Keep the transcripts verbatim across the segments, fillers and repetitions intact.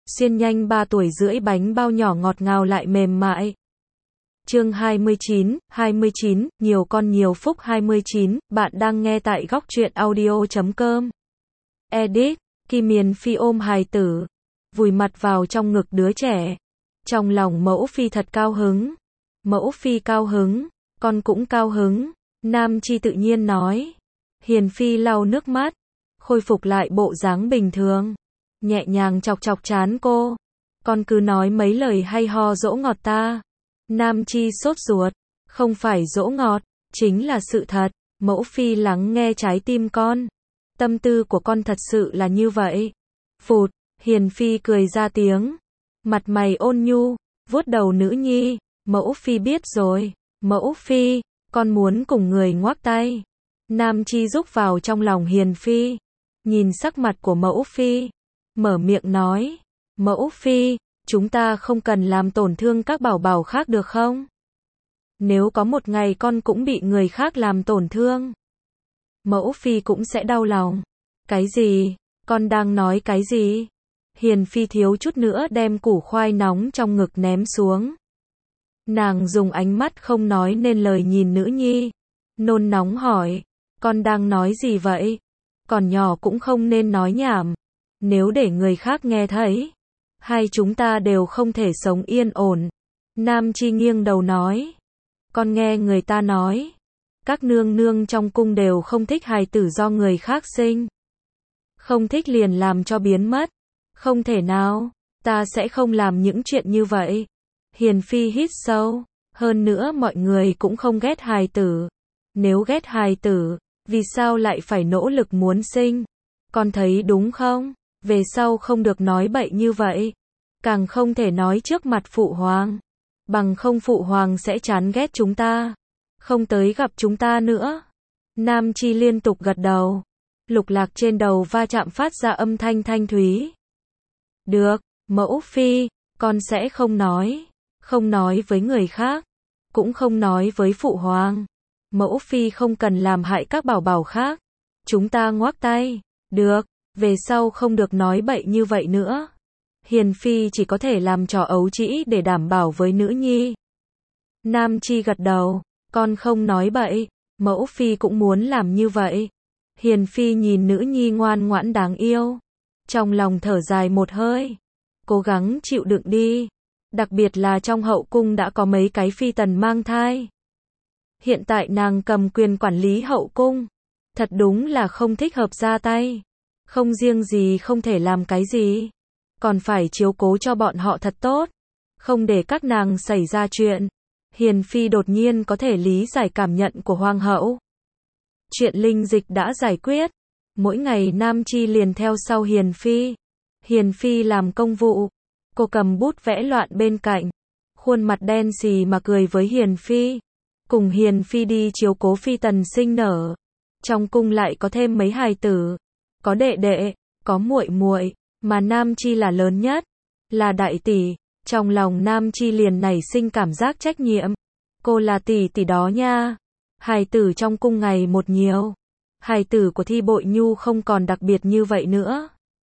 xiên nhanh ba tuổi rưỡi bánh bao nhỏ ngọt ngào lại mềm mại. Chương hai mươi chín, hai mươi chín, nhiều con nhiều phúc hai mươi chín, bạn đang nghe tại góc truyện audio chấm com. Edit, Kim Miền Phi ôm hài tử, vùi mặt vào trong ngực đứa trẻ. Trong lòng Mẫu Phi thật cao hứng. Mẫu Phi cao hứng, con cũng cao hứng. Nam Chi tự nhiên nói. Hiền Phi lau nước mắt, khôi phục lại bộ dáng bình thường, nhẹ nhàng chọc chọc trán cô. Con cứ nói mấy lời hay ho dỗ ngọt ta. Nam Chi sốt ruột, không phải dỗ ngọt, chính là sự thật. Mẫu Phi lắng nghe trái tim con. Tâm tư của con thật sự là như vậy. Phụt, Hiền Phi cười ra tiếng. Mặt mày ôn nhu, vuốt đầu nữ nhi. Mẫu Phi biết rồi. Mẫu Phi, con muốn cùng người ngoác tay. Nam Chi rúc vào trong lòng Hiền Phi. Nhìn sắc mặt của Mẫu Phi, mở miệng nói. Mẫu Phi, chúng ta không cần làm tổn thương các bảo bảo khác được không? Nếu có một ngày con cũng bị người khác làm tổn thương, Mẫu Phi cũng sẽ đau lòng. Cái gì? Con đang nói cái gì? Hiền Phi thiếu chút nữa đem củ khoai nóng trong ngực ném xuống. Nàng dùng ánh mắt không nói nên lời nhìn nữ nhi, nôn nóng hỏi, con đang nói gì vậy? Còn nhỏ cũng không nên nói nhảm, nếu để người khác nghe thấy, hai chúng ta đều không thể sống yên ổn. Nam Chi nghiêng đầu nói, con nghe người ta nói, các nương nương trong cung đều không thích hài tử do người khác sinh. Không thích liền làm cho biến mất. Không thể nào, ta sẽ không làm những chuyện như vậy. Hiền Phi hít sâu, hơn nữa mọi người cũng không ghét hài tử. Nếu ghét hài tử, vì sao lại phải nỗ lực muốn sinh? Con thấy đúng không? Về sau không được nói bậy như vậy. Càng không thể nói trước mặt phụ hoàng. Bằng không phụ hoàng sẽ chán ghét chúng ta, không tới gặp chúng ta nữa. Nam Chi liên tục gật đầu. Lục lạc trên đầu va chạm phát ra âm thanh thanh thúy. Được, Mẫu Phi, con sẽ không nói. Không nói với người khác, cũng không nói với phụ hoàng. Mẫu Phi không cần làm hại các bảo bảo khác. Chúng ta ngoác tay. Được, về sau không được nói bậy như vậy nữa. Hiền Phi chỉ có thể làm trò ấu trĩ để đảm bảo với nữ nhi. Nam Chi gật đầu, con không nói bậy, Mẫu Phi cũng muốn làm như vậy. Hiền Phi nhìn nữ nhi ngoan ngoãn đáng yêu, trong lòng thở dài một hơi, cố gắng chịu đựng đi. Đặc biệt là trong hậu cung đã có mấy cái phi tần mang thai. Hiện tại nàng cầm quyền quản lý hậu cung, thật đúng là không thích hợp ra tay. Không riêng gì không thể làm cái gì, còn phải chiếu cố cho bọn họ thật tốt, không để các nàng xảy ra chuyện. Hiền Phi đột nhiên có thể lý giải cảm nhận của hoàng hậu. Chuyện linh dịch đã giải quyết, mỗi ngày Nam Chi liền theo sau Hiền Phi. Hiền Phi làm công vụ, cô cầm bút vẽ loạn bên cạnh, khuôn mặt đen xì mà cười với Hiền Phi. Cùng Hiền Phi đi chiếu cố phi tần sinh nở. Trong cung lại có thêm mấy hài tử, có đệ đệ, có muội muội, mà Nam Chi là lớn nhất, là đại tỷ. Trong lòng Nam Chi liền nảy sinh cảm giác trách nhiệm. Cô là tỷ tỷ đó nha. Hài tử trong cung ngày một nhiều. Hài tử của Thi Bội Nhu không còn đặc biệt như vậy nữa.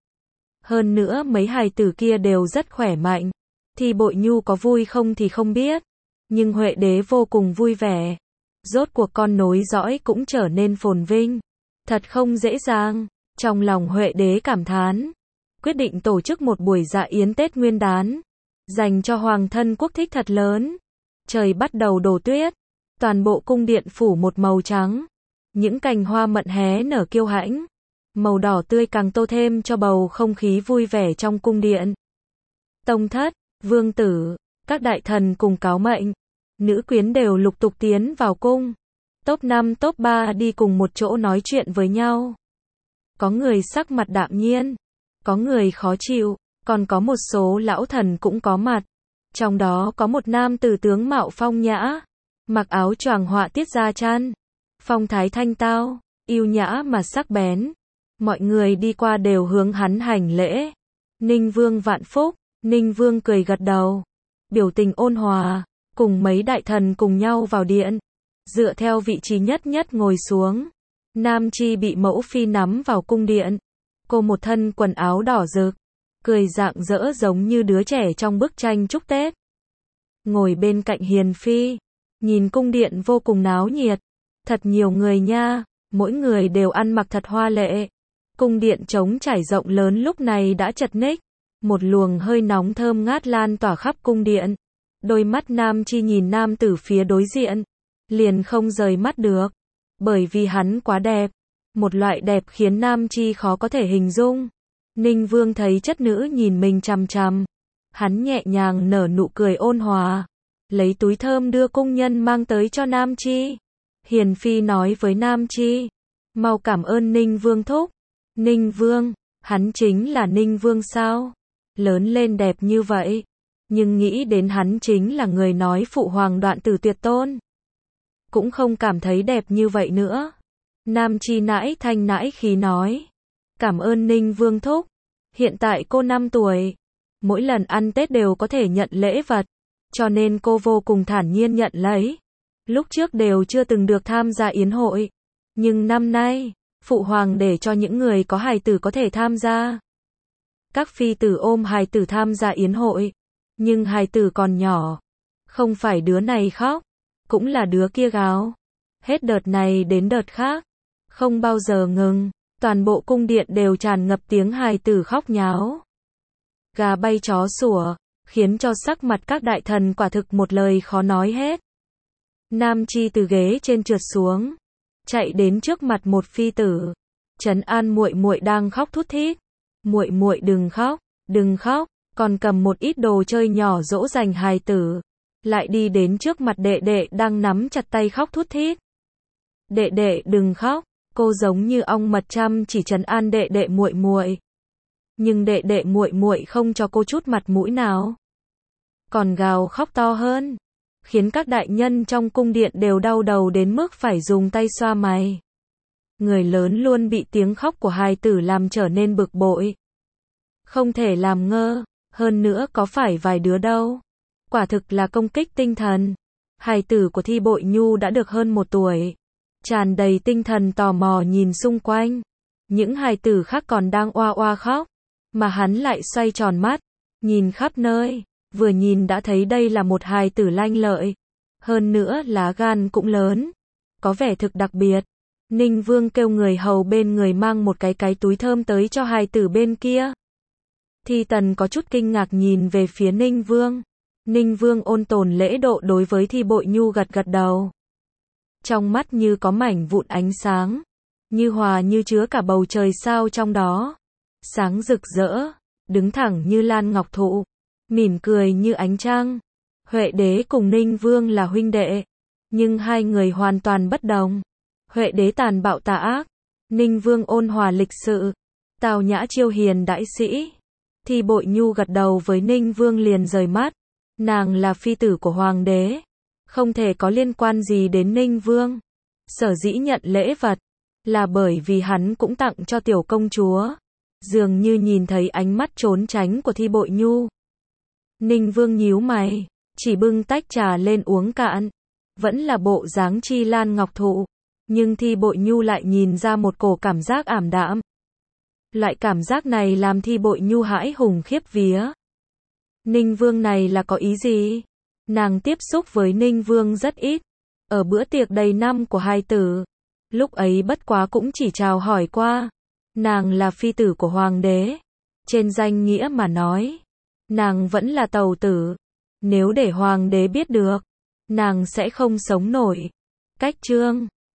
Hơn nữa mấy hài tử kia đều rất khỏe mạnh. Thi Bội Nhu có vui không thì không biết, nhưng Huệ Đế vô cùng vui vẻ. Rốt cuộc con nối dõi cũng trở nên phồn vinh. Thật không dễ dàng. Trong lòng Huệ Đế cảm thán, quyết định tổ chức một buổi dạ yến Tết Nguyên đán, dành cho hoàng thân quốc thích thật lớn. Trời bắt đầu đổ tuyết, toàn bộ cung điện phủ một màu trắng. Những cành hoa mận hé nở kiêu hãnh, màu đỏ tươi càng tô thêm cho bầu không khí vui vẻ trong cung điện. Tông thất, vương tử, các đại thần cùng cáo mệnh, nữ quyến đều lục tục tiến vào cung. Top năm top ba đi cùng một chỗ nói chuyện với nhau. Có người sắc mặt đạm nhiên, có người khó chịu, còn có một số lão thần cũng có mặt. Trong đó có một nam tử tướng mạo phong nhã, mặc áo choàng họa tiết da chăn, phong thái thanh tao, yêu nhã mà sắc bén. Mọi người đi qua đều hướng hắn hành lễ. Ninh Vương vạn phúc. Ninh Vương cười gật đầu, biểu tình ôn hòa, cùng mấy đại thần cùng nhau vào điện, dựa theo vị trí nhất nhất ngồi xuống. Nam Chi bị Mẫu Phi nắm vào cung điện. Cô một thân quần áo đỏ rực, cười rạng rỡ giống như đứa trẻ trong bức tranh chúc Tết. Ngồi bên cạnh Hiền Phi, nhìn cung điện vô cùng náo nhiệt, thật nhiều người nha, mỗi người đều ăn mặc thật hoa lệ. Cung điện trống trải rộng lớn lúc này đã chật ních, một luồng hơi nóng thơm ngát lan tỏa khắp cung điện. Đôi mắt Nam Chi nhìn nam tử phía đối diện, liền không rời mắt được, bởi vì hắn quá đẹp, một loại đẹp khiến Nam Chi khó có thể hình dung. Ninh Vương thấy chất nữ nhìn mình chằm chằm, hắn nhẹ nhàng nở nụ cười ôn hòa, lấy túi thơm đưa cung nhân mang tới cho Nam Chi. Hiền Phi nói với Nam Chi, mau cảm ơn Ninh Vương thúc. Ninh Vương, hắn chính là Ninh Vương sao? Lớn lên đẹp như vậy, nhưng nghĩ đến hắn chính là người nói phụ hoàng đoạn tử tuyệt tôn, cũng không cảm thấy đẹp như vậy nữa. Nam Chi nãi thanh nãi khí nói, cảm ơn Ninh Vương thúc, hiện tại cô năm tuổi, mỗi lần ăn Tết đều có thể nhận lễ vật, cho nên cô vô cùng thản nhiên nhận lấy. Lúc trước đều chưa từng được tham gia yến hội, nhưng năm nay, phụ hoàng để cho những người có hài tử có thể tham gia. Các phi tử ôm hài tử tham gia yến hội, nhưng hài tử còn nhỏ, không phải đứa này khóc, cũng là đứa kia gào. Hết đợt này đến đợt khác, không bao giờ ngừng, toàn bộ cung điện đều tràn ngập tiếng hài tử khóc nháo. Gà bay chó sủa, khiến cho sắc mặt các đại thần quả thực một lời khó nói hết. Nam Chi từ ghế trên trượt xuống, chạy đến trước mặt một phi tử, trấn an muội muội đang khóc thút thít. Muội muội đừng khóc, đừng khóc, còn cầm một ít đồ chơi nhỏ dỗ dành hài tử, lại đi đến trước mặt đệ đệ đang nắm chặt tay khóc thút thít. Đệ đệ đừng khóc, cô giống như ong mật chăm chỉ trấn an đệ đệ muội muội. Nhưng đệ đệ muội muội không cho cô chút mặt mũi nào, còn gào khóc to hơn, khiến các đại nhân trong cung điện đều đau đầu đến mức phải dùng tay xoa mày. Người lớn luôn bị tiếng khóc của hài tử làm trở nên bực bội, không thể làm ngơ, hơn nữa có phải vài đứa đâu. Quả thực là công kích tinh thần. Hài tử của Thi Bội Nhu đã được hơn một tuổi, tràn đầy tinh thần tò mò nhìn xung quanh. Những hài tử khác còn đang oa oa khóc, mà hắn lại xoay tròn mắt, nhìn khắp nơi, vừa nhìn đã thấy đây là một hài tử lanh lợi, hơn nữa lá gan cũng lớn, có vẻ thực đặc biệt. Ninh Vương kêu người hầu bên người mang một cái cái túi thơm tới cho hài tử bên kia. Thi Tần có chút kinh ngạc nhìn về phía Ninh Vương. Ninh Vương ôn tồn lễ độ đối với Thi Bội Nhu gật gật đầu. Trong mắt như có mảnh vụn ánh sáng, như hòa như chứa cả bầu trời sao trong đó. Sáng rực rỡ, đứng thẳng như lan ngọc thụ, mỉm cười như ánh trăng. Huệ Đế cùng Ninh Vương là huynh đệ, nhưng hai người hoàn toàn bất đồng. Huệ Đế tàn bạo tà ác, Ninh Vương ôn hòa lịch sự, tào nhã chiêu hiền đại sĩ. Thi Bội Nhu gật đầu với Ninh Vương liền rời mắt. Nàng là phi tử của hoàng đế, không thể có liên quan gì đến Ninh Vương. Sở dĩ nhận lễ vật, là bởi vì hắn cũng tặng cho tiểu công chúa. Dường như nhìn thấy ánh mắt trốn tránh của Thi Bội Nhu. Ninh Vương nhíu mày, chỉ bưng tách trà lên uống cạn. Vẫn là bộ dáng chi lan ngọc thụ, nhưng Thi Bội Nhu lại nhìn ra một cổ cảm giác ảm đạm. Loại cảm giác này làm Thi Bội Nhu hãi hùng khiếp vía. Ninh Vương này là có ý gì? Nàng tiếp xúc với Ninh Vương rất ít, ở bữa tiệc đầy năm của hai tử, lúc ấy bất quá cũng chỉ chào hỏi qua. Nàng là phi tử của hoàng đế, trên danh nghĩa mà nói, nàng vẫn là tàu tử. Nếu để hoàng đế biết được, nàng sẽ không sống nổi. Cách chương